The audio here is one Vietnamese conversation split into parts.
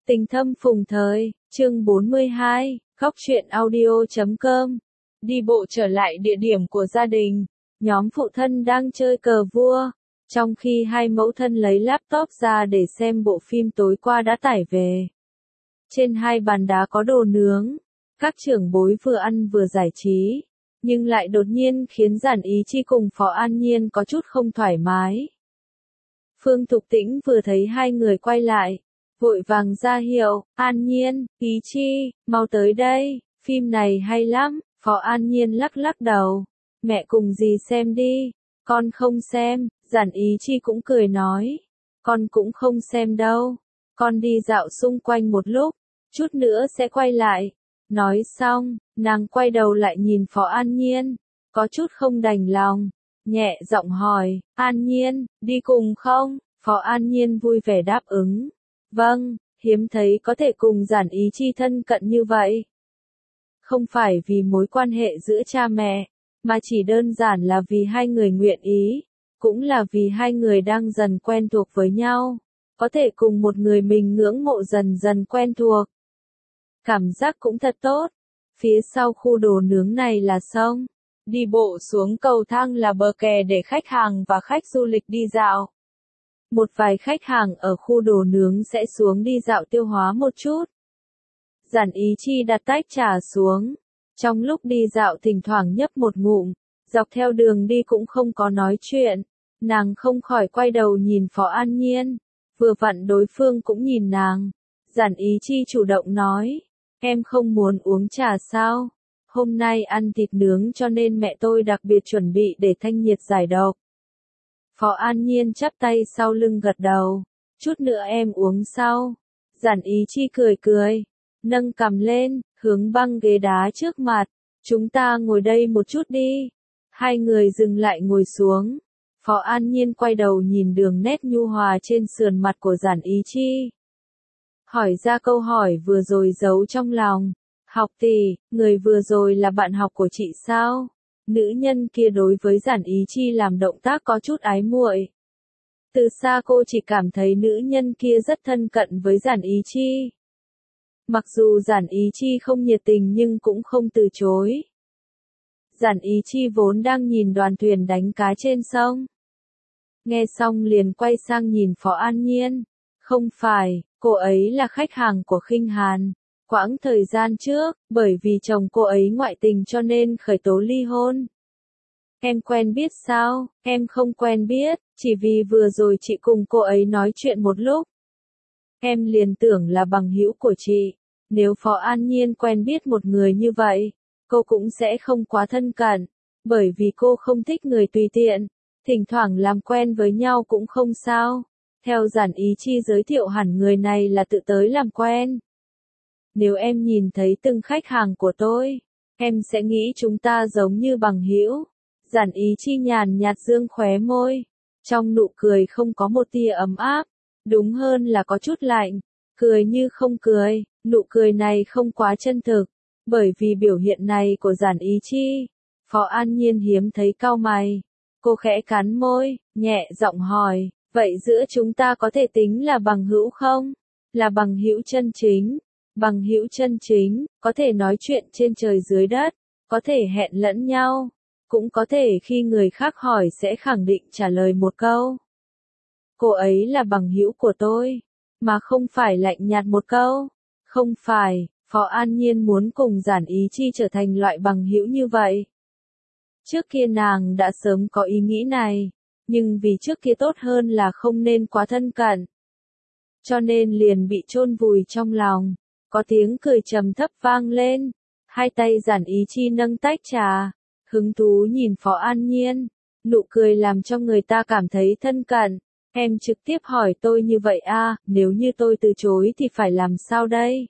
Tình thâm phùng thời, chương 42, góc truyện audio.com. Đi bộ trở lại địa điểm của gia đình, nhóm phụ thân đang chơi cờ vua, trong khi hai mẫu thân lấy laptop ra để xem bộ phim tối qua đã tải về. Trên hai bàn đá có đồ nướng, các trưởng bối vừa ăn vừa giải trí, nhưng lại đột nhiên khiến Giản Ý Chi cùng Phó An Nhiên có chút không thoải mái. Phương Thục Tĩnh vừa thấy hai người quay lại, vội vàng ra hiệu, An Nhiên, Ý Chi, mau tới đây, phim này hay lắm. Phó An Nhiên lắc lắc đầu, mẹ cùng dì xem đi, con không xem. Giản Ý Chi cũng cười nói, con cũng không xem đâu, con đi dạo xung quanh một lúc, chút nữa sẽ quay lại. Nói xong, nàng quay đầu lại nhìn Phó An Nhiên, có chút không đành lòng, nhẹ giọng hỏi, An Nhiên, đi cùng không? Phó An Nhiên vui vẻ đáp ứng, vâng, hiếm thấy có thể cùng Giản Ý Chi thân cận như vậy. Không phải vì mối quan hệ giữa cha mẹ, mà chỉ đơn giản là vì hai người nguyện ý, cũng là vì hai người đang dần quen thuộc với nhau, có thể cùng một người mình ngưỡng mộ dần dần quen thuộc. Cảm giác cũng thật tốt. Phía sau khu đồ nướng này là sông, đi bộ xuống cầu thang là bờ kè để khách hàng và khách du lịch đi dạo. Một vài khách hàng ở khu đồ nướng sẽ xuống đi dạo tiêu hóa một chút. Giản Ý Chi đặt tách trà xuống, trong lúc đi dạo thỉnh thoảng nhấp một ngụm, dọc theo đường đi cũng không có nói chuyện, nàng không khỏi quay đầu nhìn Phó An Nhiên, vừa vặn đối phương cũng nhìn nàng. Giản Ý Chi chủ động nói, em không muốn uống trà sao? Hôm nay ăn thịt nướng cho nên mẹ tôi đặc biệt chuẩn bị để thanh nhiệt giải độc. Phó An Nhiên chắp tay sau lưng gật đầu, chút nữa em uống sau. Giản Ý Chi cười cười, nâng cằm lên, hướng băng ghế đá trước mặt, chúng ta ngồi đây một chút đi. Hai người dừng lại ngồi xuống. Phó An Nhiên quay đầu nhìn đường nét nhu hòa trên sườn mặt của Giản Ý Chi, hỏi ra câu hỏi vừa rồi giấu trong lòng. Học tỷ, người vừa rồi là bạn học của chị sao? Nữ nhân kia đối với Giản Ý Chi làm động tác có chút ái muội. Từ xa cô chỉ cảm thấy nữ nhân kia rất thân cận với Giản Ý Chi. Mặc dù Giản Ý Chi không nhiệt tình nhưng cũng không từ chối. Giản Ý Chi vốn đang nhìn đoàn thuyền đánh cá trên sông. Nghe xong liền quay sang nhìn Phó An Nhiên. Không phải, cô ấy là khách hàng của Khinh Hàn. Quãng thời gian trước, bởi vì chồng cô ấy ngoại tình cho nên khởi tố ly hôn. Em quen biết sao? Em không quen biết, chỉ vì vừa rồi chị cùng cô ấy nói chuyện một lúc. Em liền tưởng là bằng hữu của chị. Nếu Phó An Nhiên quen biết một người như vậy, cô cũng sẽ không quá thân cận, bởi vì cô không thích người tùy tiện, thỉnh thoảng làm quen với nhau cũng không sao. Theo Giản Ý Chi giới thiệu hẳn người này là tự tới làm quen. Nếu em nhìn thấy từng khách hàng của tôi, em sẽ nghĩ chúng ta giống như bằng hữu. Giản Ý Chi nhàn nhạt dương khóe môi, trong nụ cười không có một tia ấm áp, đúng hơn là có chút lạnh, cười như không cười, nụ cười này không quá chân thực, bởi vì biểu hiện này của Giản Ý Chi. Phó An Nhiên hiếm thấy cau mày, cô khẽ cắn môi, nhẹ giọng hỏi, vậy giữa chúng ta có thể tính là bằng hữu không? Là bằng hữu chân chính. Bằng hữu chân chính, có thể nói chuyện trên trời dưới đất, có thể hẹn lẫn nhau, cũng có thể khi người khác hỏi sẽ khẳng định trả lời một câu. Cô ấy là bằng hữu của tôi, mà không phải lạnh nhạt một câu. Không phải, Phó An Nhiên muốn cùng Giản Ý Chi trở thành loại bằng hữu như vậy. Trước kia nàng đã sớm có ý nghĩ này, nhưng vì trước kia tốt hơn là không nên quá thân cận, cho nên liền bị chôn vùi trong lòng. Có tiếng cười trầm thấp vang lên, hai tay Giản Ý Chi nâng tách trà, hứng thú nhìn Phó An Nhiên, nụ cười làm cho người ta cảm thấy thân cận. Em trực tiếp hỏi tôi như vậy à, nếu như tôi từ chối thì phải làm sao đây?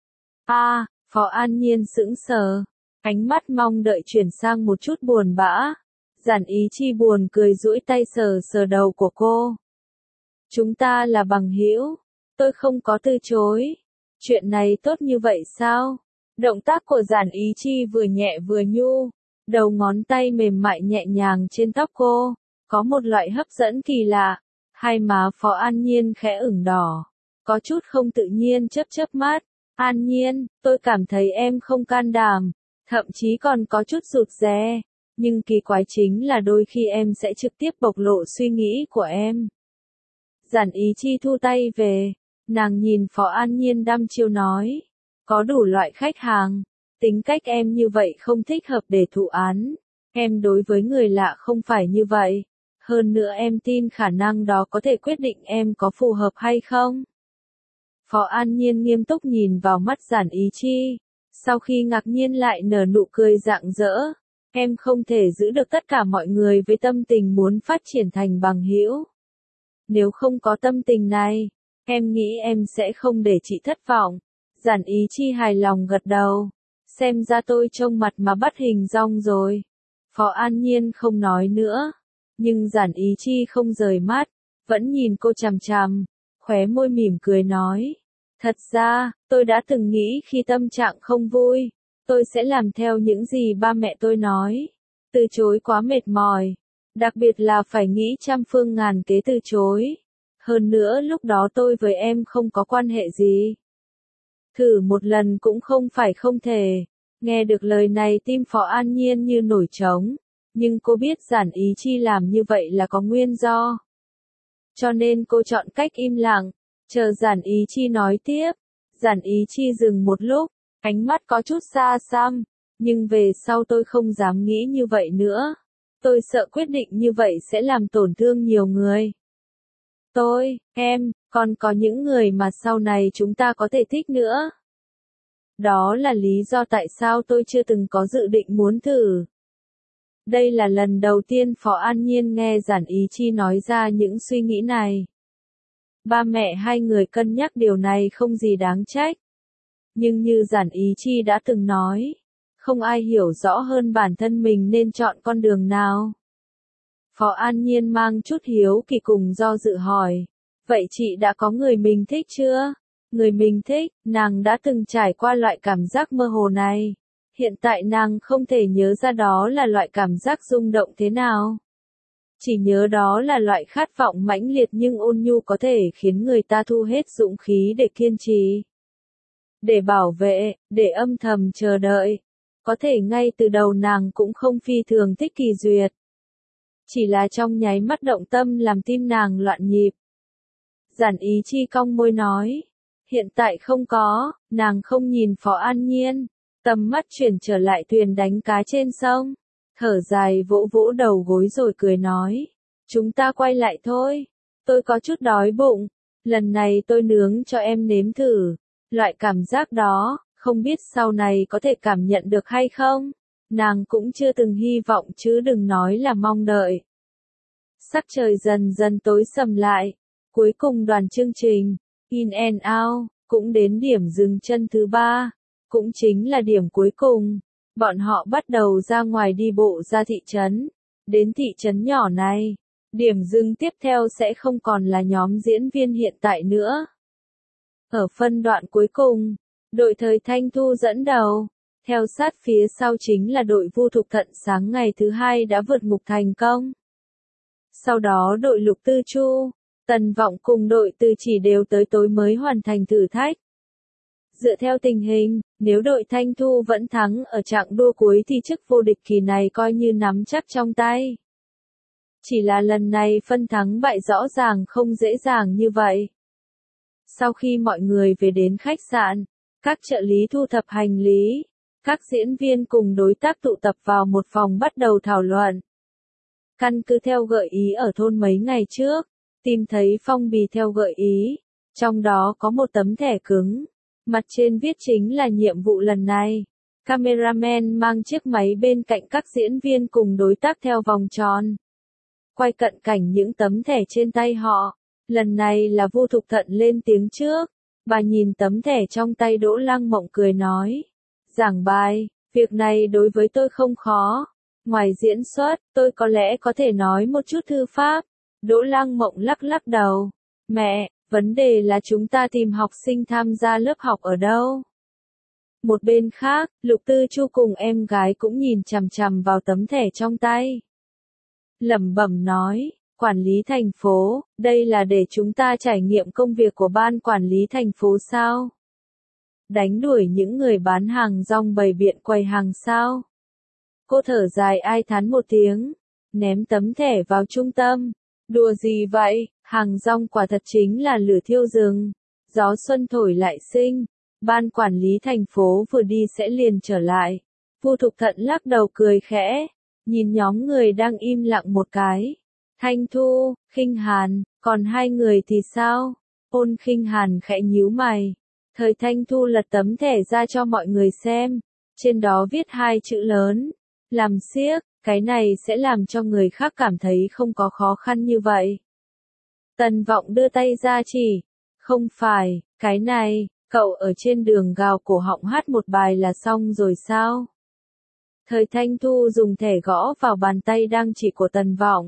Phó An Nhiên sững sờ, ánh mắt mong đợi chuyển sang một chút buồn bã. Giản Ý Chi buồn cười duỗi tay sờ sờ đầu của cô. Chúng ta là bằng hữu, tôi không có từ chối. Chuyện này tốt như vậy sao? Động tác của Giản Ý Chi vừa nhẹ vừa nhu, đầu ngón tay mềm mại nhẹ nhàng trên tóc cô, có một loại hấp dẫn kỳ lạ. Hai má Phó An Nhiên khẽ ửng đỏ, có chút không tự nhiên chớp chớp mắt. An Nhiên, tôi cảm thấy em không can đảm, thậm chí còn có chút rụt rè. Nhưng kỳ quái chính là đôi khi em sẽ trực tiếp bộc lộ suy nghĩ của em. Giản Ý Chi thu tay về, nàng nhìn Phó An Nhiên đăm chiêu nói. Có đủ loại khách hàng, tính cách em như vậy không thích hợp để thụ án. Em đối với người lạ không phải như vậy. Hơn nữa em tin khả năng đó có thể quyết định em có phù hợp hay không. Phó An Nhiên nghiêm túc nhìn vào mắt Giản Ý Chi. Sau khi ngạc nhiên lại nở nụ cười rạng rỡ. Em không thể giữ được tất cả mọi người với tâm tình muốn phát triển thành bằng hữu. Nếu không có tâm tình này, em nghĩ em sẽ không để chị thất vọng. Giản Ý Chi hài lòng gật đầu. Xem ra tôi trông mặt mà bắt hình dong rồi. Phó An Nhiên không nói nữa. Nhưng Giản Ý Chi không rời mắt, vẫn nhìn cô chằm chằm, khóe môi mỉm cười nói. Thật ra, tôi đã từng nghĩ khi tâm trạng không vui, tôi sẽ làm theo những gì ba mẹ tôi nói. Từ chối quá mệt mỏi, đặc biệt là phải nghĩ trăm phương ngàn kế từ chối. Hơn nữa lúc đó tôi với em không có quan hệ gì. Thử một lần cũng không phải không thể. Nghe được lời này tim Phó An Nhiên như nổi trống. Nhưng cô biết Giản Ý Chi làm như vậy là có nguyên do. Cho nên cô chọn cách im lặng, chờ Giản Ý Chi nói tiếp. Giản Ý Chi dừng một lúc, ánh mắt có chút xa xăm. Nhưng về sau tôi không dám nghĩ như vậy nữa. Tôi sợ quyết định như vậy sẽ làm tổn thương nhiều người. Tôi, em, còn có những người mà sau này chúng ta có thể thích nữa. Đó là lý do tại sao tôi chưa từng có dự định muốn thử. Đây là lần đầu tiên Phó An Nhiên nghe Giản Ý Chi nói ra những suy nghĩ này. Ba mẹ hai người cân nhắc điều này không gì đáng trách. Nhưng như Giản Ý Chi đã từng nói, không ai hiểu rõ hơn bản thân mình nên chọn con đường nào. Phó An Nhiên mang chút hiếu kỳ cùng do dự hỏi. Vậy chị đã có người mình thích chưa? Người mình thích, nàng đã từng trải qua loại cảm giác mơ hồ này. Hiện tại nàng không thể nhớ ra đó là loại cảm giác rung động thế nào. Chỉ nhớ đó là loại khát vọng mãnh liệt nhưng ôn nhu có thể khiến người ta thu hết dũng khí để kiên trì. Để bảo vệ, để âm thầm chờ đợi. Có thể ngay từ đầu nàng cũng không phi thường thích Kỳ Duyệt. Chỉ là trong nháy mắt động tâm làm tim nàng loạn nhịp. Giản Ý Chi cong môi nói. Hiện tại không có, nàng không nhìn Phó An Nhiên. Tầm mắt chuyển trở lại thuyền đánh cá trên sông. Thở dài vỗ vỗ đầu gối rồi cười nói. Chúng ta quay lại thôi. Tôi có chút đói bụng. Lần này tôi nướng cho em nếm thử. Loại cảm giác đó, không biết sau này có thể cảm nhận được hay không. Nàng cũng chưa từng hy vọng chứ đừng nói là mong đợi. Sắc trời dần dần tối sầm lại. Cuối cùng đoàn chương trình, In and Out, cũng đến điểm dừng chân thứ 3. Cũng chính là điểm cuối cùng. Bọn họ bắt đầu ra ngoài đi bộ ra thị trấn. Đến thị trấn nhỏ này, điểm dừng tiếp theo sẽ không còn là nhóm diễn viên hiện tại nữa. Ở phân đoạn cuối cùng, đội Thời Thanh Thu dẫn đầu. Theo sát phía sau chính là đội Vu Thục Thận sáng ngày thứ 2 đã vượt ngục thành công. Sau đó đội Lục Tư Chu, Tần Vọng cùng đội Từ Chỉ đều tới tối mới hoàn thành thử thách. Dựa theo tình hình, nếu đội Thanh Thu vẫn thắng ở chặng đua cuối thì chức vô địch kỳ này coi như nắm chắc trong tay. Chỉ là lần này phân thắng bại rõ ràng không dễ dàng như vậy. Sau khi mọi người về đến khách sạn, các trợ lý thu thập hành lý, các diễn viên cùng đối tác tụ tập vào một phòng bắt đầu thảo luận. Căn cứ theo gợi ý ở thôn mấy ngày trước, tìm thấy phong bì theo gợi ý, trong đó có một tấm thẻ cứng. Mặt trên viết chính là nhiệm vụ lần này. Cameraman mang chiếc máy bên cạnh các diễn viên cùng đối tác theo vòng tròn. Quay cận cảnh những tấm thẻ trên tay họ. Lần này là Vu Thục Thận lên tiếng trước. Bà nhìn tấm thẻ trong tay Đỗ Lăng Mộng cười nói. Giảng bài, việc này đối với tôi không khó. Ngoài diễn xuất, tôi có lẽ có thể nói một chút thư pháp. Đỗ Lăng Mộng lắc lắc đầu. Mẹ, vấn đề là chúng ta tìm học sinh tham gia lớp học ở đâu? Một bên khác, Lục Tư Chu cùng em gái cũng nhìn chằm chằm vào tấm thẻ trong tay. Lẩm bẩm nói, Quản lý thành phố, đây là để chúng ta trải nghiệm công việc của ban quản lý thành phố sao? Đánh đuổi những người bán hàng rong bày biện quầy hàng sao? Cô thở dài ai thán một tiếng, ném tấm thẻ vào trung tâm. Đùa gì vậy, hàng rong quả thật chính là lửa thiêu rừng. Gió xuân thổi lại sinh, ban quản lý thành phố vừa đi sẽ liền trở lại. Vu Thục Thận lắc đầu cười khẽ, nhìn nhóm người đang im lặng một cái. Thanh Thu, Khinh Hàn, còn hai người thì sao? Ôn Khinh Hàn khẽ nhíu mày. Thời Thanh Thu lật tấm thẻ ra cho mọi người xem. Trên đó viết hai chữ lớn. Làm xiếc, cái này sẽ làm cho người khác cảm thấy không có khó khăn như vậy. Tần Vọng đưa tay ra chỉ. Không phải, cái này, cậu ở trên đường gào cổ họng hát một bài là xong rồi sao? Thời Thanh Thu dùng thẻ gõ vào bàn tay đang chỉ của Tần Vọng.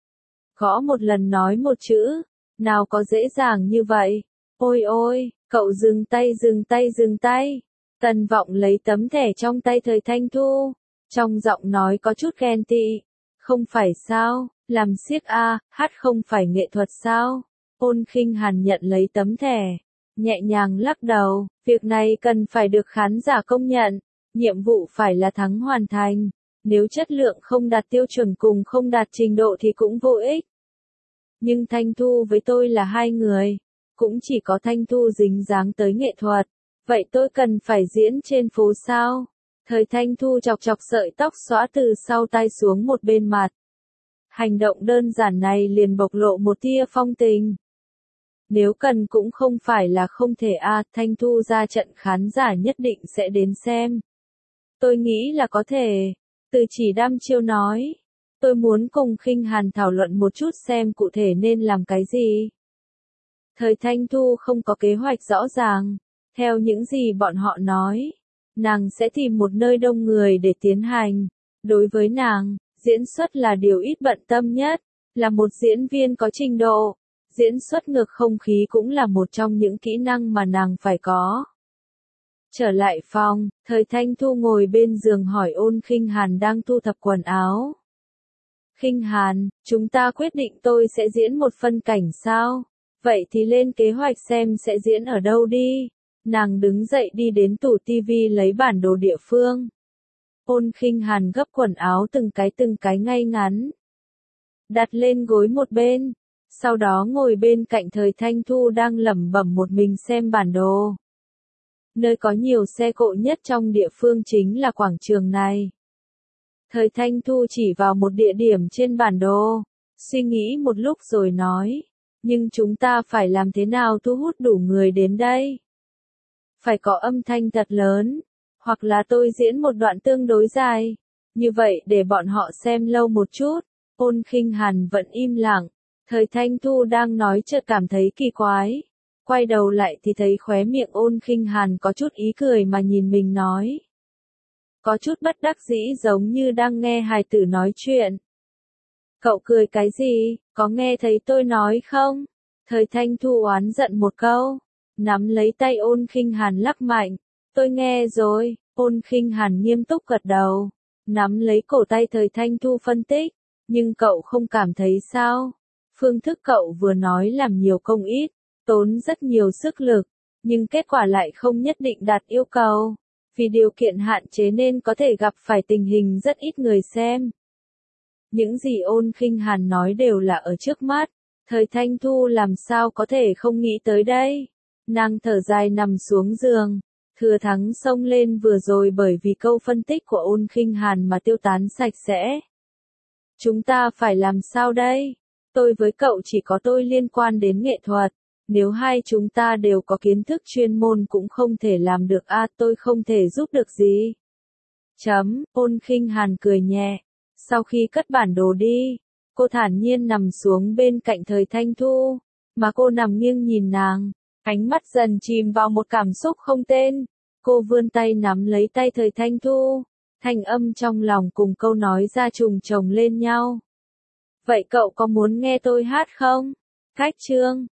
Gõ một lần nói một chữ, nào có dễ dàng như vậy. Ôi ôi, cậu dừng tay dừng tay dừng tay. Tần Vọng lấy tấm thẻ trong tay Thời Thanh Thu, trong giọng nói có chút ghen tị. Không phải sao, làm xiếc hát không phải nghệ thuật sao? Ôn Khinh Hàn nhận lấy tấm thẻ, nhẹ nhàng lắc đầu, việc này cần phải được khán giả công nhận, nhiệm vụ phải là thắng hoàn thành, nếu chất lượng không đạt tiêu chuẩn cùng không đạt trình độ thì cũng vô ích. Nhưng Thanh Thu với tôi là hai người, cũng chỉ có Thanh Thu dính dáng tới nghệ thuật, vậy tôi cần phải diễn trên phố sao? Thời Thanh Thu chọc chọc sợi tóc xõa từ sau tai xuống một bên mặt. Hành động đơn giản này liền bộc lộ một tia phong tình. Nếu cần cũng không phải là không thể Thanh Thu ra trận khán giả nhất định sẽ đến xem. Tôi nghĩ là có thể. Từ Chỉ đăm chiêu nói. Tôi muốn cùng Khinh Hàn thảo luận một chút xem cụ thể nên làm cái gì. Thời Thanh Thu không có kế hoạch rõ ràng. Theo những gì bọn họ nói, nàng sẽ tìm một nơi đông người để tiến hành. Đối với nàng, diễn xuất là điều ít bận tâm nhất. Là một diễn viên có trình độ, diễn xuất ngược không khí cũng là một trong những kỹ năng mà nàng phải có. Trở lại phòng, Thời Thanh Thu ngồi bên giường hỏi Ôn Khinh Hàn đang thu thập quần áo. Khinh Hàn, chúng ta quyết định tôi sẽ diễn một phân cảnh sao? Vậy thì lên kế hoạch xem sẽ diễn ở đâu đi. Nàng đứng dậy đi đến tủ tivi lấy bản đồ địa phương. Ôn Khinh Hàn gấp quần áo từng cái ngay ngắn. Đặt lên gối một bên. Sau đó ngồi bên cạnh Thời Thanh Thu đang lẩm bẩm một mình xem bản đồ. Nơi có nhiều xe cộ nhất trong địa phương chính là quảng trường này. Thời Thanh Thu chỉ vào một địa điểm trên bản đồ, suy nghĩ một lúc rồi nói, nhưng chúng ta phải làm thế nào thu hút đủ người đến đây? Phải có âm thanh thật lớn, hoặc là tôi diễn một đoạn tương đối dài, như vậy để bọn họ xem lâu một chút. Ôn Khinh Hàn vẫn im lặng, Thời Thanh Thu đang nói chợt cảm thấy kỳ quái. Quay đầu lại thì thấy khóe miệng Ôn Khinh Hàn có chút ý cười mà nhìn mình nói. Có chút bất đắc dĩ giống như đang nghe hài tử nói chuyện. Cậu cười cái gì, có nghe thấy tôi nói không? Thời Thanh Thu oán giận một câu, nắm lấy tay Ôn Khinh Hàn lắc mạnh. Tôi nghe rồi, Ôn Khinh Hàn nghiêm túc gật đầu, nắm lấy cổ tay Thời Thanh Thu phân tích, nhưng cậu không cảm thấy sao? Phương thức cậu vừa nói làm nhiều công ít, tốn rất nhiều sức lực, nhưng kết quả lại không nhất định đạt yêu cầu. Vì điều kiện hạn chế nên có thể gặp phải tình hình rất ít người xem. Những gì Ôn Khinh Hàn nói đều là ở trước mắt, Thời Thanh Thu làm sao có thể không nghĩ tới đây. Nàng thở dài nằm xuống giường, thừa thắng xông lên vừa rồi bởi vì câu phân tích của Ôn Khinh Hàn mà tiêu tán sạch sẽ. Chúng ta phải làm sao đây? Tôi với cậu chỉ có tôi liên quan đến nghệ thuật. Nếu hai chúng ta đều có kiến thức chuyên môn cũng không thể làm được tôi không thể giúp được gì. Ôn Khinh Hàn cười nhẹ. Sau khi cất bản đồ đi, cô thản nhiên nằm xuống bên cạnh Thời Thanh Thu, mà cô nằm nghiêng nhìn nàng, ánh mắt dần chìm vào một cảm xúc không tên. Cô vươn tay nắm lấy tay Thời Thanh Thu, thanh âm trong lòng cùng câu nói ra trùng chồng lên nhau. Vậy cậu có muốn nghe tôi hát không? Cách chương